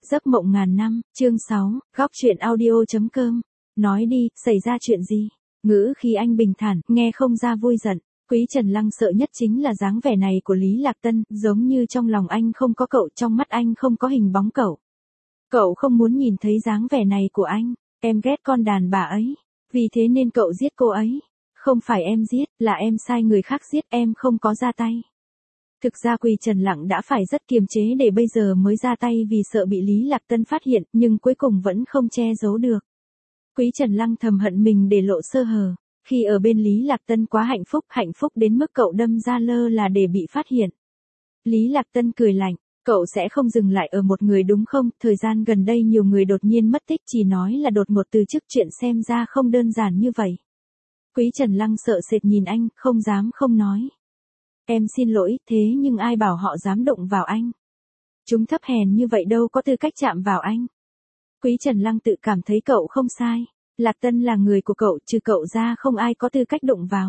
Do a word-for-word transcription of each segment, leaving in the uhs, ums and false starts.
Giấc mộng ngàn năm, chương sáu, góc truyện audio.com. Nói đi, xảy ra chuyện gì? Ngữ khí anh bình thản, nghe không ra vui giận. Quý Trần Lăng sợ nhất chính là dáng vẻ này của Lý Lạc Tân, giống như trong lòng anh không có cậu, trong mắt anh không có hình bóng cậu. Cậu không muốn nhìn thấy dáng vẻ này của anh, em ghét con đàn bà ấy, vì thế nên cậu giết cô ấy. Không phải em giết, là em sai người khác giết, em không có ra tay. Thực ra Quý Trần Lăng đã phải rất kiềm chế để bây giờ mới ra tay vì sợ bị Lý Lạc Tân phát hiện, nhưng cuối cùng vẫn không che giấu được. Quý Trần Lăng thầm hận mình để lộ sơ hở, khi ở bên Lý Lạc Tân quá hạnh phúc, hạnh phúc đến mức cậu đâm ra lơ là để bị phát hiện. Lý Lạc Tân cười lạnh, cậu sẽ không dừng lại ở một người đúng không? Thời gian gần đây nhiều người đột nhiên mất tích, chỉ nói là đột ngột từ chức, chuyện xem ra không đơn giản như vậy. Quý Trần Lăng sợ sệt nhìn anh, không dám không nói. Em xin lỗi, thế nhưng ai bảo họ dám động vào anh? Chúng thấp hèn như vậy đâu có tư cách chạm vào anh. Quý Trần Lăng tự cảm thấy cậu không sai. Lạc Tân là người của cậu, trừ cậu ra không ai có tư cách động vào.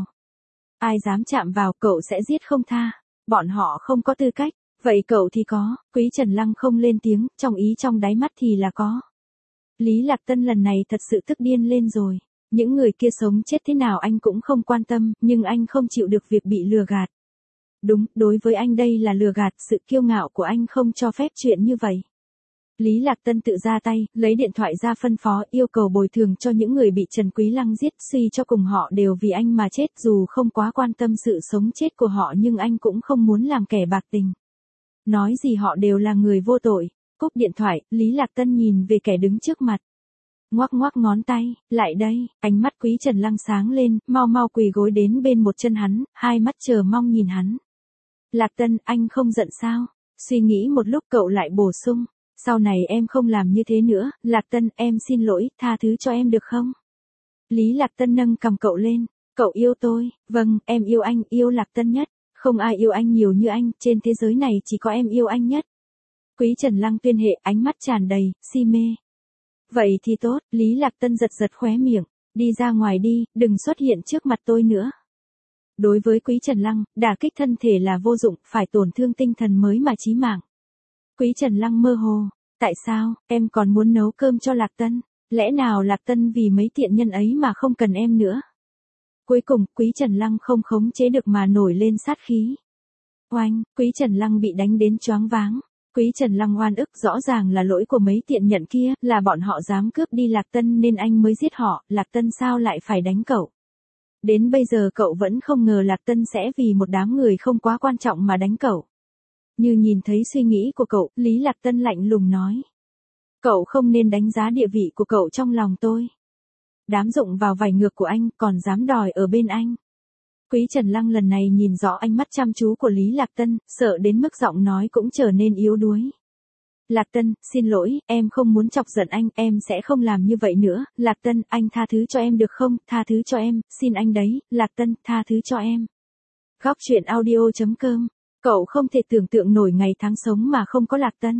Ai dám chạm vào cậu sẽ giết không tha. Bọn họ không có tư cách, vậy cậu thì có. Quý Trần Lăng không lên tiếng, trong ý trong đáy mắt thì là có. Lý Lạc Tân lần này thật sự tức điên lên rồi. Những người kia sống chết thế nào anh cũng không quan tâm, nhưng anh không chịu được việc bị lừa gạt. Đúng, đối với anh đây là lừa gạt, sự kiêu ngạo của anh không cho phép chuyện như vậy. Lý Lạc Tân tự ra tay, lấy điện thoại ra phân phó, yêu cầu bồi thường cho những người bị Trần Quý Lăng giết, suy cho cùng họ đều vì anh mà chết, dù không quá quan tâm sự sống chết của họ nhưng anh cũng không muốn làm kẻ bạc tình. Nói gì họ đều là người vô tội. Cúp điện thoại, Lý Lạc Tân nhìn về kẻ đứng trước mặt. Ngoắc ngoắc ngón tay, lại đây, ánh mắt Quý Trần Lăng sáng lên, mau mau quỳ gối đến bên một chân hắn, hai mắt chờ mong nhìn hắn. Lạc Tân, anh không giận sao? Suy nghĩ một lúc cậu lại bổ sung. Sau này em không làm như thế nữa, Lạc Tân, em xin lỗi, tha thứ cho em được không? Lý Lạc Tân nâng cầm cậu lên. Cậu yêu tôi, vâng, em yêu anh, yêu Lạc Tân nhất. Không ai yêu anh nhiều như anh, trên thế giới này chỉ có em yêu anh nhất. Quý Trần Lăng tuyên hệ, ánh mắt tràn đầy, si mê. Vậy thì tốt, Lý Lạc Tân giật giật khóe miệng. Đi ra ngoài đi, đừng xuất hiện trước mặt tôi nữa. Đối với Quý Trần Lăng, đả kích thân thể là vô dụng, phải tổn thương tinh thần mới mà chí mạng. Quý Trần Lăng mơ hồ, tại sao, em còn muốn nấu cơm cho Lạc Tân? Lẽ nào Lạc Tân vì mấy tiện nhân ấy mà không cần em nữa? Cuối cùng, Quý Trần Lăng không khống chế được mà nổi lên sát khí. Oanh, Quý Trần Lăng bị đánh đến choáng váng. Quý Trần Lăng oan ức, rõ ràng là lỗi của mấy tiện nhận kia, là bọn họ dám cướp đi Lạc Tân nên anh mới giết họ, Lạc Tân sao lại phải đánh cậu? Đến bây giờ cậu vẫn không ngờ Lạc Tân sẽ vì một đám người không quá quan trọng mà đánh cậu. Như nhìn thấy suy nghĩ của cậu, Lý Lạc Tân lạnh lùng nói. Cậu không nên đánh giá địa vị của cậu trong lòng tôi. Đám dụng vào vải ngược của anh, còn dám đòi ở bên anh. Quý Trần Lăng lần này nhìn rõ ánh mắt chăm chú của Lý Lạc Tân, sợ đến mức giọng nói cũng trở nên yếu đuối. Lạc Tân, xin lỗi, em không muốn chọc giận anh, em sẽ không làm như vậy nữa. Lạc Tân, anh tha thứ cho em được không? Tha thứ cho em, xin anh đấy. Lạc Tân, tha thứ cho em. Góc truyện audio.com. Cậu không thể tưởng tượng nổi ngày tháng sống mà không có Lạc Tân.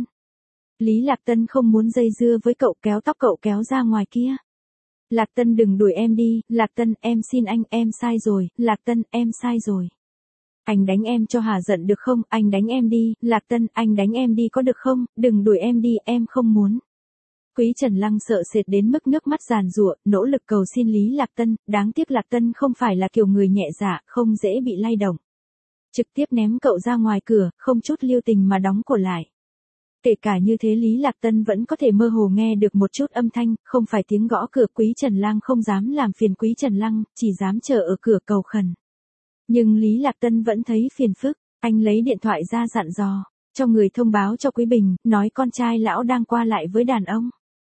Lý Lạc Tân không muốn dây dưa với cậu, kéo tóc cậu kéo ra ngoài kia. Lạc Tân đừng đuổi em đi, Lạc Tân, em xin anh, em sai rồi, Lạc Tân, em sai rồi. Anh đánh em cho hả giận được không? Anh đánh em đi, Lạc Tân, anh đánh em đi có được không? Đừng đuổi em đi, em không muốn. Quý Trần Lăng sợ sệt đến mức nước mắt giàn giụa, nỗ lực cầu xin Lý Lạc Tân, đáng tiếc Lạc Tân không phải là kiểu người nhẹ dạ, không dễ bị lay động. Trực tiếp ném cậu ra ngoài cửa, không chút lưu tình mà đóng cửa lại. Kể cả như thế Lý Lạc Tân vẫn có thể mơ hồ nghe được một chút âm thanh, không phải tiếng gõ cửa. Quý Trần Lăng không dám làm phiền Quý Trần Lăng, chỉ dám chờ ở cửa cầu khẩn. Nhưng Lý Lạc Tân vẫn thấy phiền phức, anh lấy điện thoại ra dặn dò, cho người thông báo cho Quý Bình, nói con trai lão đang qua lại với đàn ông.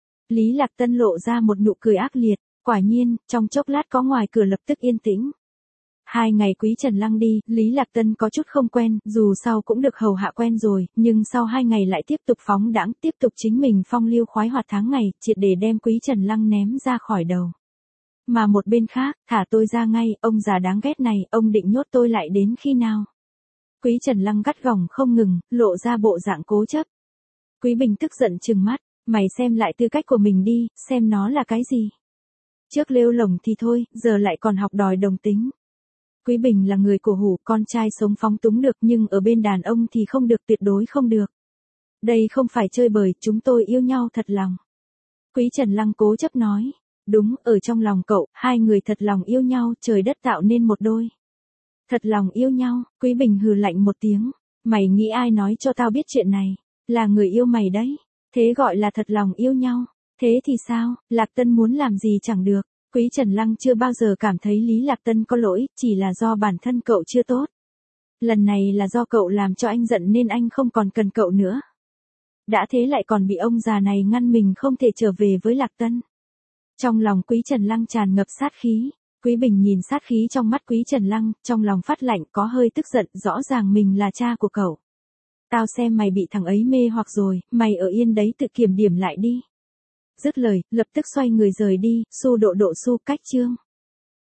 Lý Lạc Tân lộ ra một nụ cười ác liệt, quả nhiên, trong chốc lát có ngoài cửa lập tức yên tĩnh. Hai ngày Quý Trần Lăng đi, Lý Lạc Tân có chút không quen, dù sau cũng được hầu hạ quen rồi, nhưng sau hai ngày lại tiếp tục phóng đãng, tiếp tục chính mình phong lưu khoái hoạt tháng ngày, triệt để đem Quý Trần Lăng ném ra khỏi đầu. Mà một bên khác, thả tôi ra ngay, ông già đáng ghét này, ông định nhốt tôi lại đến khi nào? Quý Trần Lăng gắt gỏng không ngừng, lộ ra bộ dạng cố chấp. Quý Bình tức giận trừng mắt, mày xem lại tư cách của mình đi, xem nó là cái gì? Trước lêu lổng thì thôi, giờ lại còn học đòi đồng tính. Quý Bình là người cổ hủ, con trai sống phóng túng được nhưng ở bên đàn ông thì không được, tuyệt đối không được. Đây không phải chơi bời, chúng tôi yêu nhau thật lòng. Quý Trần Lăng cố chấp nói. Đúng, ở trong lòng cậu, hai người thật lòng yêu nhau, trời đất tạo nên một đôi. Thật lòng yêu nhau, Quý Bình hừ lạnh một tiếng. Mày nghĩ ai nói cho tao biết chuyện này? Là người yêu mày đấy. Thế gọi là thật lòng yêu nhau. Thế thì sao, Lạc Tân muốn làm gì chẳng được. Quý Trần Lăng chưa bao giờ cảm thấy Lý Lạc Tân có lỗi, chỉ là do bản thân cậu chưa tốt. Lần này là do cậu làm cho anh giận nên anh không còn cần cậu nữa. Đã thế lại còn bị ông già này ngăn mình không thể trở về với Lạc Tân. Trong lòng Quý Trần Lăng tràn ngập sát khí. Quý Bình nhìn sát khí trong mắt Quý Trần Lăng, trong lòng phát lạnh, có hơi tức giận, rõ ràng mình là cha của cậu. Tao xem mày bị thằng ấy mê hoặc rồi, mày ở yên đấy tự kiểm điểm lại đi. Dứt lời, lập tức xoay người rời đi, Su Độ Độ Su cách chương.